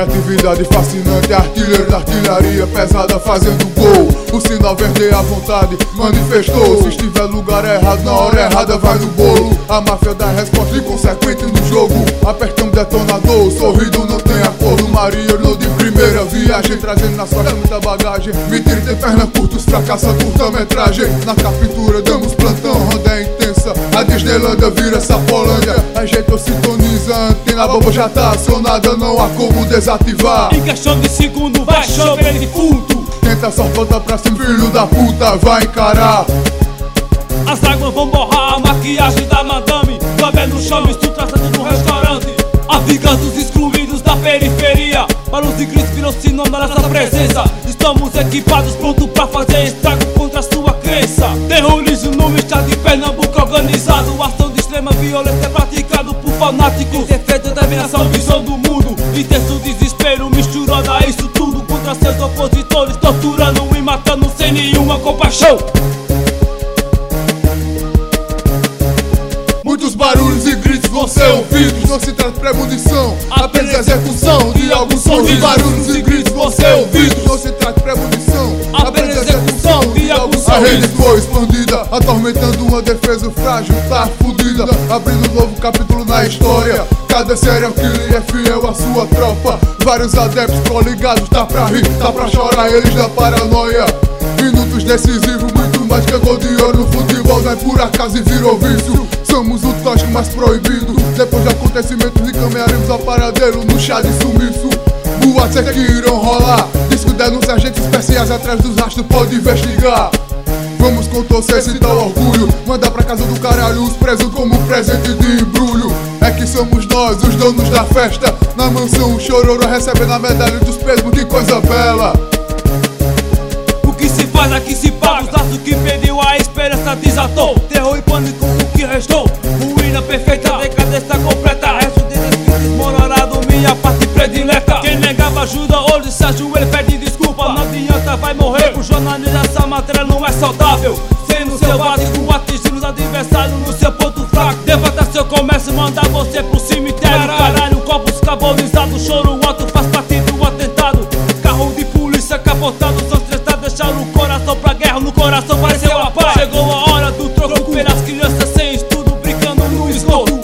criatividade fascinante, artilheiro da artilharia pesada fazendo gol. O sinal verde à vontade manifestou. Se estiver lugar errado, na hora errada vai no bolo. A máfia dá resposta inconsequente no jogo. Apertamos detonador, sorrido não tem acordo. Marinheiro de primeira viagem, trazendo na sorte muita bagagem. Mentira tem perna curta, os fracassa curta-metragem. Na captura damos plantão, roda é intensa. A Disneylândia vira Sapolândia. Ajeitou, sintoniza, a antena, a bomba já tá acionada, não há como desativar. Em questão de segundo vai chover defunto. Tenta só volta pra cima, filho da puta, vai encarar. As águas vão borrar a maquiagem da madame. Café no chão, isso tratando no restaurante. A vingança dos excluídos da periferia. Para os igrejas virou sinônimo da nossa presença. Estamos equipados, prontos pra fazer estrago contra a sua crença. Terrorismo no estado de Pernambuco organizado. Ação de extrema violência praticado por fanáticos. Defesa, determinação, visão do mundo. Intenso desespero misturado a isso tudo. Contra seus opositores, torturando e matando sem nenhuma compaixão. Muitos barulhos e gritos vão ser ouvidos. Não se trata de premonição, apenas execução de alguns sons. Muitos barulhos e gritos vão ser ouvidos. Não se trata de premonição, apenas execução de alguns sons. A rede foi expandida, atormentando uma defesa frágil, tá fudida. Abrindo um novo capítulo na história. Cada serial killer é fiel à sua tropa. Vários adeptos coligados, tá pra rir, tá pra chorar, eles da paranoia. Minutos decisivos, muito mais que gol de ouro no futebol. Não é por acaso e virou vício. Somos o tóxico mais proibido. Depois de acontecimentos encaminharemos ao paradeiro no chá de sumiço. Boatos é que irão rolar. Disco denúncia, agentes especiais atrás dos rastros pode investigar. Vamos contorcer esse tal orgulho. Mandar pra casa do caralho os presos como presente de embrulho. É que somos nós, os donos da festa. Na mansão o chororô recebendo a medalha dos pesos. Que coisa bela. O que se faz aqui se paga. Os laços que perdeu a esperança desatou. Terror e pânico o que restou. Ruína perfeita, decadência completa. Resto de espírito desmoronado, minha parte predileta. Quem negava ajuda, hoje se ajoelha, pede desculpa. Não adianta, vai morrer. Pro jornalista essa matéria não é saudável. Sendo selvagem, atingindo os adversários no seu ponto fraco. Devasta seu comércio, mandar você pro cemitério. Caralho, copos carbonizados, choro alto faz parte do atentado. Carro de polícia capotado, são estressados, deixaram o coração pra guerra. No coração pareceu a paz. Chegou a hora do troco, pelas crianças sem estudo, brincando no esgoto.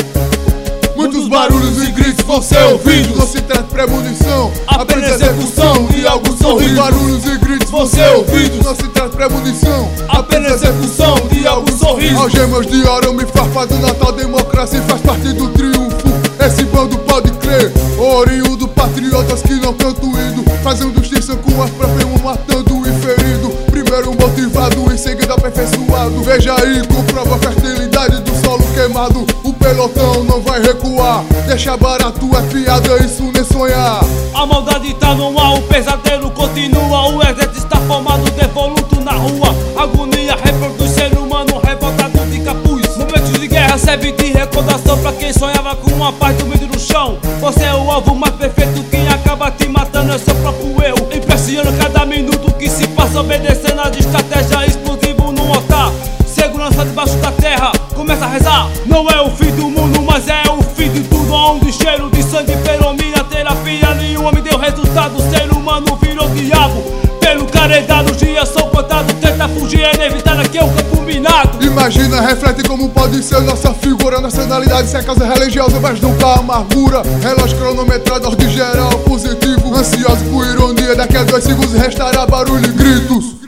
Muitos barulhos e gritos vão ser ouvidos. Não se trata de premonição, apenas execução de alguns sorrisos. Barulhos e gritos vão ser ouvidos. Não se trata de premonição, apenas execução de alguns sorrisos. Algemas de arame farpado, Natal, democracia faz parte do triunfo. Esse bando pode crer, oriundo, patriotas que não cantam indo. Fazendo justiça com as próprias mãos, matando o inferido. Primeiro motivado, em seguida aperfeiçoado. Veja aí, comprova a fertilidade do solo queimado. O pelotão não vai recuar, deixa barato, é piada, isso nem sonhar. A maldade tá no ar, o pesadelo continua. O exército está formado, devoluto na rua. Agonia reproduz ser humano revoltado de capuz. Momentos de guerra serve de recordação pra quem sonhava com uma paz dormindo no chão. Você é o alvo mais perfeito, quem acaba te matando é seu próprio erro. Impressiona cada minuto que se passa, obedecendo a estratégia, explosivo no altar. Segurança debaixo da terra, começa a rezar. Não é o fim do mundo, mas é o fim de tudo. Onde cheiro de sangue, feromina, terapia, nenhum homem deu resultado. O ser humano virou diabo. Pelo caredado, os dias são contados. Tenta fugir, é inevitável que é o campo minado. Imagina, reflete como pode ser nossa figura. Nacionalidade, se é causa religiosa, mas nunca a amargura. Relógio cronometrado, ordem geral positivo. Ansioso por ironia, daqui a 2 segundos restará barulho e gritos.